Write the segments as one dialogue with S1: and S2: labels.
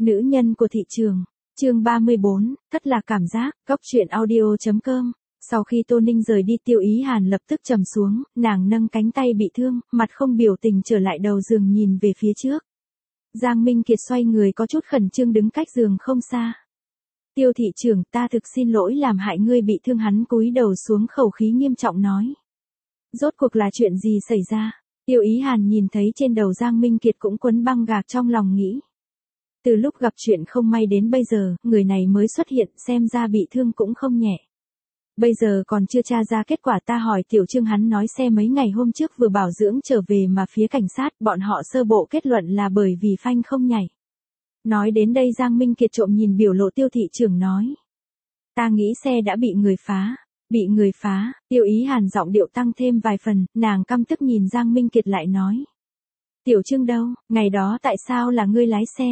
S1: Nữ nhân của thị trường. Chương 34, thất lạc cảm giác, góc truyện audio.com. Sau khi Tô Ninh rời đi, Tiêu Ý Hàn lập tức trầm xuống, nàng nâng cánh tay bị thương, mặt không biểu tình trở lại đầu giường nhìn về phía trước. Giang Minh Kiệt xoay người có chút khẩn trương đứng cách giường không xa. Tiêu thị trưởng, ta thực xin lỗi làm hại ngươi bị thương. Hắn cúi đầu xuống, khẩu khí nghiêm trọng nói. Rốt cuộc là chuyện gì xảy ra? Tiêu Ý Hàn nhìn thấy trên đầu Giang Minh Kiệt cũng quấn băng gạc, trong lòng nghĩ. Từ lúc gặp chuyện không may đến bây giờ, người này mới xuất hiện, xem ra bị thương cũng không nhẹ. Bây giờ còn chưa tra ra kết quả. Ta hỏi Tiểu Trương, hắn nói xe mấy ngày hôm trước vừa bảo dưỡng trở về, mà phía cảnh sát, bọn họ sơ bộ kết luận là bởi vì phanh không nhảy. Nói đến đây Giang Minh Kiệt trộm nhìn biểu lộ Tiêu thị trưởng nói. Ta nghĩ xe đã bị người phá. Bị người phá? Tiêu Ý Hàn giọng điệu tăng thêm vài phần, nàng căm tức nhìn Giang Minh Kiệt lại nói. Tiểu Trương đâu, ngày đó tại sao là ngươi lái xe?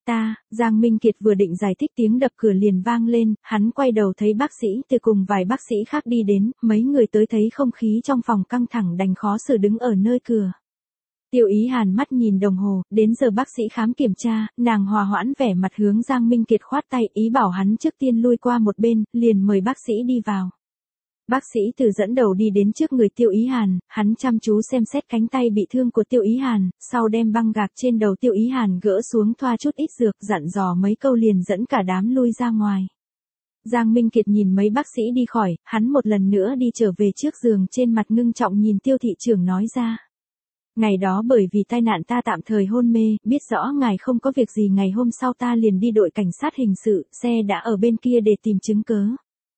S1: Giang Minh Kiệt vừa định giải thích, tiếng đập cửa liền vang lên, hắn quay đầu thấy bác sĩ Từ cùng vài bác sĩ khác đi đến, mấy người tới thấy không khí trong phòng căng thẳng đành khó xử đứng ở nơi cửa. Tiêu Ý Hàn mắt nhìn đồng hồ, đến giờ bác sĩ khám kiểm tra, nàng hòa hoãn vẻ mặt hướng Giang Minh Kiệt khoát tay, ý bảo hắn trước tiên lui qua một bên, liền mời bác sĩ đi vào. Bác sĩ Từ dẫn đầu đi đến trước người Tiêu Ý Hàn, hắn chăm chú xem xét cánh tay bị thương của Tiêu Ý Hàn, sau đem băng gạc trên đầu Tiêu Ý Hàn gỡ xuống, thoa chút ít dược, dặn dò mấy câu liền dẫn cả đám lui ra ngoài. Giang Minh Kiệt nhìn mấy bác sĩ đi khỏi, hắn một lần nữa đi trở về trước giường, trên mặt ngưng trọng nhìn Tiêu thị trưởng nói ra. Ngày đó bởi vì tai nạn ta tạm thời hôn mê, biết rõ ngài không có việc gì, ngày hôm sau ta liền đi đội cảnh sát hình sự, xe đã ở bên kia để tìm chứng cớ.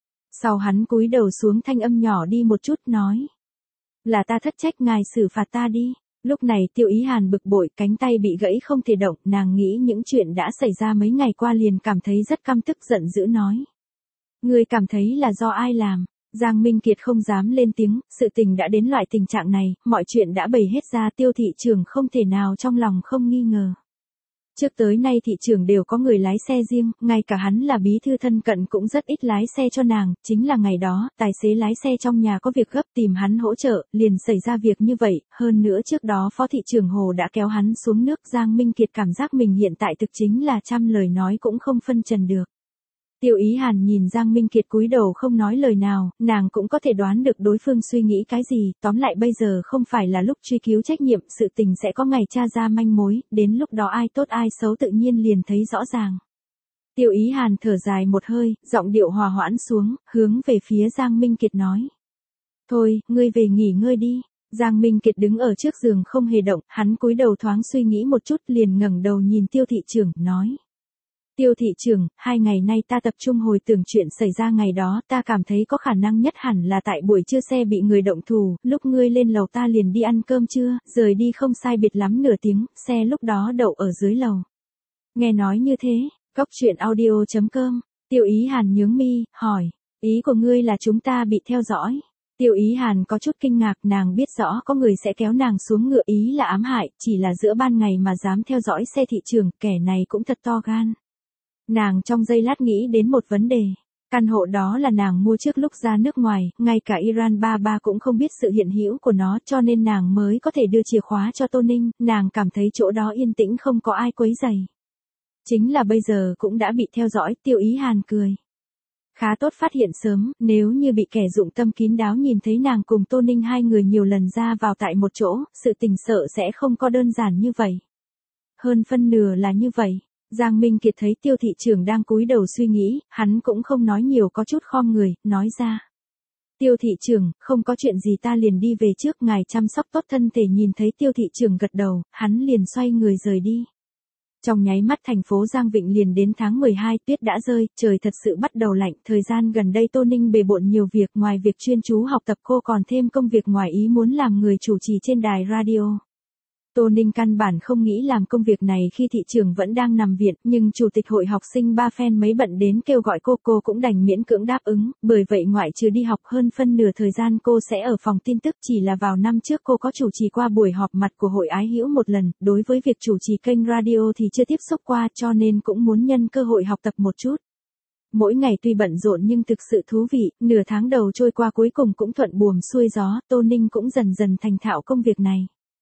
S1: Sau hắn cúi đầu xuống, thanh âm nhỏ đi một chút nói. Là ta thất trách, ngài xử phạt ta đi. Lúc này Tiêu Ý Hàn bực bội, cánh tay bị gãy không thể động, nàng nghĩ những chuyện đã xảy ra mấy ngày qua liền cảm thấy rất căm tức, giận dữ nói. Ngươi cảm thấy là do ai làm? Giang Minh Kiệt không dám lên tiếng, sự tình đã đến loại tình trạng này, mọi chuyện đã bày hết ra, Tiêu thị trưởng không thể nào trong lòng không nghi ngờ. Trước tới nay thị trưởng đều có người lái xe riêng, ngay cả hắn là bí thư thân cận cũng rất ít lái xe cho nàng, chính là ngày đó, tài xế lái xe trong nhà có việc gấp tìm hắn hỗ trợ, liền xảy ra việc như vậy, hơn nữa trước đó phó thị trưởng Hồ đã kéo hắn xuống nước. Giang Minh Kiệt cảm giác mình hiện tại thực chính là trăm lời nói cũng không phân trần được. Tiêu Ý Hàn nhìn Giang Minh Kiệt cúi đầu không nói lời nào, nàng cũng có thể đoán được đối phương suy nghĩ cái gì, tóm lại bây giờ không phải là lúc truy cứu trách nhiệm, sự tình sẽ có ngày tra ra manh mối, đến lúc đó ai tốt ai xấu tự nhiên liền thấy rõ ràng. Tiêu Ý Hàn thở dài một hơi, giọng điệu hòa hoãn xuống, hướng về phía Giang Minh Kiệt nói. Thôi, ngươi về nghỉ ngơi đi. Giang Minh Kiệt đứng ở trước giường không hề động, hắn cúi đầu thoáng suy nghĩ một chút liền ngẩng đầu nhìn Tiêu thị trưởng, nói. Tiêu thị trưởng, 2 ngày nay ta tập trung hồi tưởng chuyện xảy ra ngày đó, ta cảm thấy có khả năng nhất hẳn là tại buổi trưa xe bị người động thủ, lúc ngươi lên lầu ta liền đi ăn cơm trưa, rời đi không sai biệt lắm nửa tiếng, xe lúc đó đậu ở dưới lầu. Nghe nói như thế, góc truyện audio.com, Tiêu Ý Hàn nhướng mi, hỏi, ý của ngươi là chúng ta bị theo dõi? Tiêu Ý Hàn có chút kinh ngạc, nàng biết rõ có người sẽ kéo nàng xuống ngựa, ý là ám hại, chỉ là giữa ban ngày mà dám theo dõi xe thị trường, kẻ này cũng thật to gan. Nàng trong giây lát nghĩ đến một vấn đề. Căn hộ đó là nàng mua trước lúc ra nước ngoài, ngay cả Iran Ba cũng không biết sự hiện hữu của nó, cho nên nàng mới có thể đưa chìa khóa cho Tô Ninh, nàng cảm thấy chỗ đó yên tĩnh không có ai quấy rầy. Chính là bây giờ cũng đã bị theo dõi. Tiêu Ý Hàn cười. Khá tốt phát hiện sớm, nếu như bị kẻ dụng tâm kín đáo nhìn thấy nàng cùng Tô Ninh hai người nhiều lần ra vào tại một chỗ, sự tình sợ sẽ không có đơn giản như vậy. Hơn phân nửa là như vậy. Giang Minh Kiệt thấy Tiêu thị trưởng đang cúi đầu suy nghĩ, hắn cũng không nói nhiều, có chút khom người, nói ra. Tiêu thị trưởng, không có chuyện gì, ta liền đi về trước, ngài chăm sóc tốt thân thể. Nhìn thấy Tiêu thị trưởng gật đầu, hắn liền xoay người rời đi. Trong nháy mắt thành phố Giang Vịnh liền đến tháng 12, tuyết đã rơi, trời thật sự bắt đầu lạnh, thời gian gần đây Tô Ninh bề bộn nhiều việc, ngoài việc chuyên chú học tập cô còn thêm công việc ngoài ý muốn làm người chủ trì trên đài radio. Tô Ninh căn bản không nghĩ làm công việc này khi thị trường vẫn đang nằm viện, nhưng chủ tịch hội học sinh Ba Phen mấy bận đến kêu gọi cô cũng đành miễn cưỡng đáp ứng, bởi vậy ngoại trừ đi học hơn phân nửa thời gian cô sẽ ở phòng tin tức. Chỉ là vào năm trước cô có chủ trì qua buổi họp mặt của hội ái hữu một lần, đối với việc chủ trì kênh radio thì chưa tiếp xúc qua, cho nên cũng muốn nhân cơ hội học tập một chút. Mỗi ngày tuy bận rộn nhưng thực sự thú vị, nửa tháng đầu trôi qua cuối cùng cũng thuận buồm xuôi gió, Tô Ninh cũng dần dần thành thạo công việc này.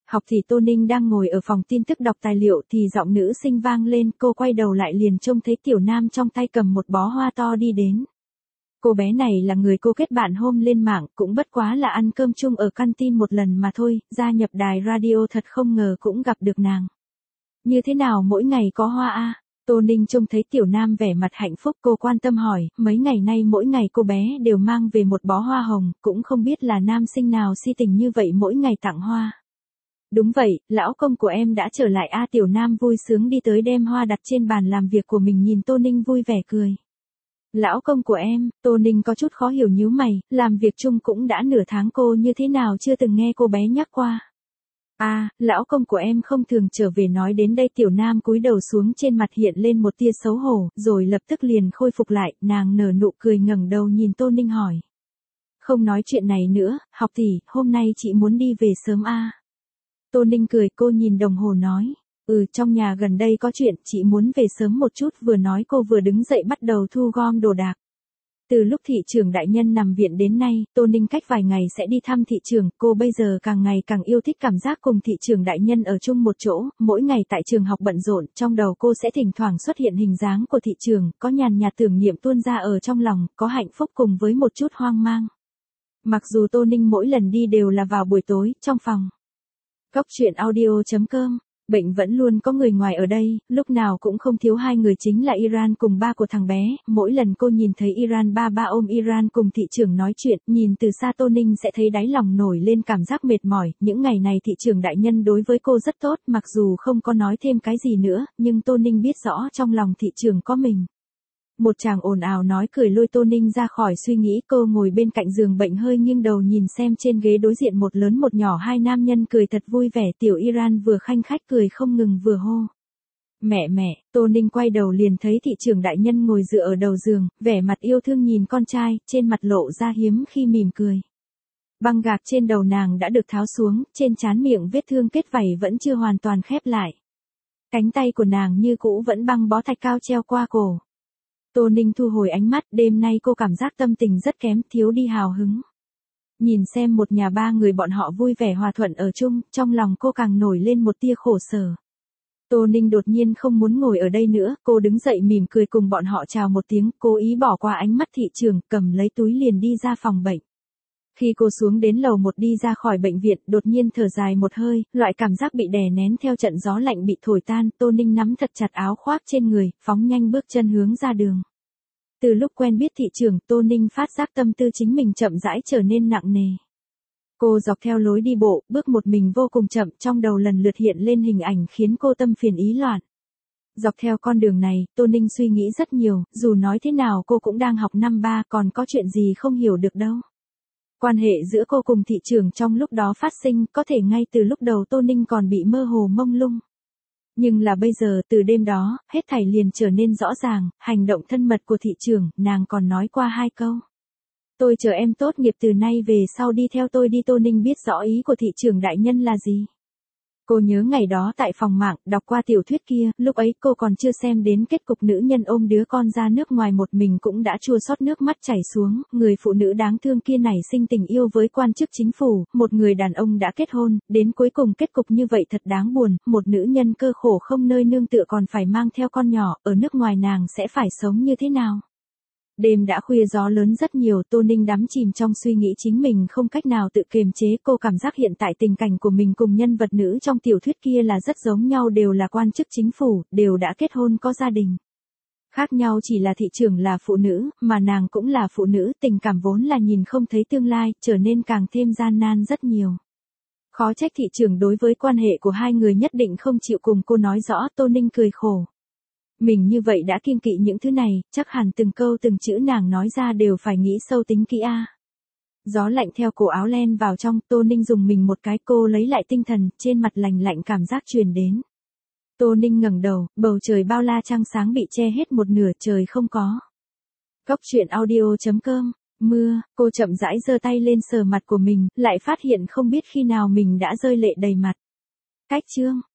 S1: Học thì Tô Ninh đang ngồi ở phòng tin tức đọc tài liệu thì giọng nữ sinh vang lên, cô quay đầu lại liền trông thấy Tiểu Nam trong tay cầm một bó hoa to đi đến. Cô bé này là người cô kết bạn hôm lên mạng, cũng bất quá là ăn cơm chung ở canteen một lần mà thôi, gia nhập đài radio thật không ngờ cũng gặp được nàng. Như thế nào mỗi ngày có hoa a? Tô Ninh trông thấy Tiểu Nam vẻ mặt hạnh phúc, cô quan tâm hỏi, mấy ngày nay mỗi ngày cô bé đều mang về một bó hoa hồng, cũng không biết là nam sinh nào si tình như vậy mỗi ngày tặng hoa. Đúng vậy, lão công của em đã trở lại a. Tiểu Nam vui sướng đi tới đem hoa đặt trên bàn làm việc của mình, nhìn Tô Ninh vui vẻ cười. Lão công của em, Tô Ninh có chút khó hiểu nhíu mày, làm việc chung cũng đã nửa tháng cô như thế nào chưa từng nghe cô bé nhắc qua. Lão công của em không thường trở về. Nói đến đây Tiểu Nam cúi đầu xuống, trên mặt hiện lên một tia xấu hổ, rồi lập tức liền khôi phục lại, nàng nở nụ cười ngẩng đầu nhìn Tô Ninh hỏi. Không nói chuyện này nữa, học tỷ, hôm nay chị muốn đi về sớm a. Tô Ninh cười, cô nhìn đồng hồ nói. Trong nhà gần đây có chuyện, chị muốn về sớm một chút, vừa nói cô vừa đứng dậy bắt đầu thu gom đồ đạc. Từ lúc thị trưởng đại nhân nằm viện đến nay, Tô Ninh cách vài ngày sẽ đi thăm thị trưởng, cô bây giờ càng ngày càng yêu thích cảm giác cùng thị trưởng đại nhân ở chung một chỗ, mỗi ngày tại trường học bận rộn, trong đầu cô sẽ thỉnh thoảng xuất hiện hình dáng của thị trưởng, có nhàn nhạt tưởng niệm tuôn ra ở trong lòng, có hạnh phúc cùng với một chút hoang mang. Mặc dù Tô Ninh mỗi lần đi đều là vào buổi tối, trong phòng. Góc truyện audio.com. Bệnh vẫn luôn có người ngoài ở đây, lúc nào cũng không thiếu hai người, chính là Iran cùng ba của thằng bé. Mỗi lần cô nhìn thấy Iran, ba ôm Iran cùng thị trưởng nói chuyện, nhìn từ xa Tô Ninh sẽ thấy đáy lòng nổi lên cảm giác mệt mỏi. Những ngày này thị trưởng đại nhân đối với cô rất tốt, mặc dù không có nói thêm cái gì nữa, nhưng Tô Ninh biết rõ trong lòng thị trưởng có mình. Một chàng ồn ào nói cười lôi Tô Ninh ra khỏi suy nghĩ, cô ngồi bên cạnh giường bệnh hơi nghiêng đầu nhìn xem trên ghế đối diện một lớn một nhỏ hai nam nhân cười thật vui vẻ. Tiểu Iran vừa khanh khách cười không ngừng vừa hô. Mẹ, Tô Ninh quay đầu liền thấy thị trưởng đại nhân ngồi dựa ở đầu giường, vẻ mặt yêu thương nhìn con trai, trên mặt lộ ra hiếm khi mỉm cười. Băng gạc trên đầu nàng đã được tháo xuống, trên trán miệng vết thương kết vảy vẫn chưa hoàn toàn khép lại. Cánh tay của nàng như cũ vẫn băng bó thạch cao treo qua cổ. Tô Ninh thu hồi ánh mắt, đêm nay cô cảm giác tâm tình rất kém, thiếu đi hào hứng. Nhìn xem một nhà ba người bọn họ vui vẻ hòa thuận ở chung, trong lòng cô càng nổi lên một tia khổ sở. Tô Ninh đột nhiên không muốn ngồi ở đây nữa, cô đứng dậy mỉm cười cùng bọn họ chào một tiếng, cố ý bỏ qua ánh mắt thị trưởng, cầm lấy túi liền đi ra phòng bệnh. Khi cô xuống đến lầu 1 đi ra khỏi bệnh viện, đột nhiên thở dài một hơi, loại cảm giác bị đè nén theo trận gió lạnh bị thổi tan, Tô Ninh nắm thật chặt áo khoác trên người, phóng nhanh bước chân hướng ra đường. Từ lúc quen biết thị trưởng, Tô Ninh phát giác tâm tư chính mình chậm rãi trở nên nặng nề. Cô dọc theo lối đi bộ, bước một mình vô cùng chậm, trong đầu lần lượt hiện lên hình ảnh khiến cô tâm phiền ý loạn. Dọc theo con đường này, Tô Ninh suy nghĩ rất nhiều, dù nói thế nào cô cũng đang học năm 3, còn có chuyện gì không hiểu được đâu. Quan hệ giữa cô cùng thị trưởng trong lúc đó phát sinh, có thể ngay từ lúc đầu Tô Ninh còn bị mơ hồ mông lung. Nhưng là bây giờ, từ đêm đó, hết thảy liền trở nên rõ ràng, hành động thân mật của thị trưởng, nàng còn nói qua 2 câu. Tôi chờ em tốt nghiệp từ nay về sau đi theo tôi đi. Tô Ninh biết rõ ý của thị trưởng đại nhân là gì. Cô nhớ ngày đó tại phòng mạng, đọc qua tiểu thuyết kia, lúc ấy cô còn chưa xem đến kết cục nữ nhân ôm đứa con ra nước ngoài một mình cũng đã chua xót nước mắt chảy xuống, người phụ nữ đáng thương kia nảy sinh tình yêu với quan chức chính phủ, một người đàn ông đã kết hôn, đến cuối cùng kết cục như vậy thật đáng buồn, một nữ nhân cơ khổ không nơi nương tựa còn phải mang theo con nhỏ, ở nước ngoài nàng sẽ phải sống như thế nào? Đêm đã khuya gió lớn rất nhiều, Tô Ninh đắm chìm trong suy nghĩ chính mình không cách nào tự kiềm chế, cô cảm giác hiện tại tình cảnh của mình cùng nhân vật nữ trong tiểu thuyết kia là rất giống nhau, đều là quan chức chính phủ, đều đã kết hôn có gia đình. Khác nhau chỉ là thị trưởng là phụ nữ, mà nàng cũng là phụ nữ, tình cảm vốn là nhìn không thấy tương lai, trở nên càng thêm gian nan rất nhiều. Khó trách thị trưởng đối với quan hệ của hai người nhất định không chịu cùng cô nói rõ. Tô Ninh cười khổ. Mình như vậy đã kiêng kỵ những thứ này, chắc hẳn từng câu từng chữ nàng nói ra đều phải nghĩ sâu tính kỹ a. Gió lạnh theo cổ áo len vào trong, Tô Ninh dùng mình một cái, cô lấy lại tinh thần, trên mặt lạnh lạnh cảm giác truyền đến. Tô Ninh ngẩng đầu, bầu trời bao la trăng sáng bị che hết một nửa, trời không có. Góc truyện audio.com. Mưa, cô chậm rãi giơ tay lên sờ mặt của mình, lại phát hiện không biết khi nào mình đã rơi lệ đầy mặt. Cách chương.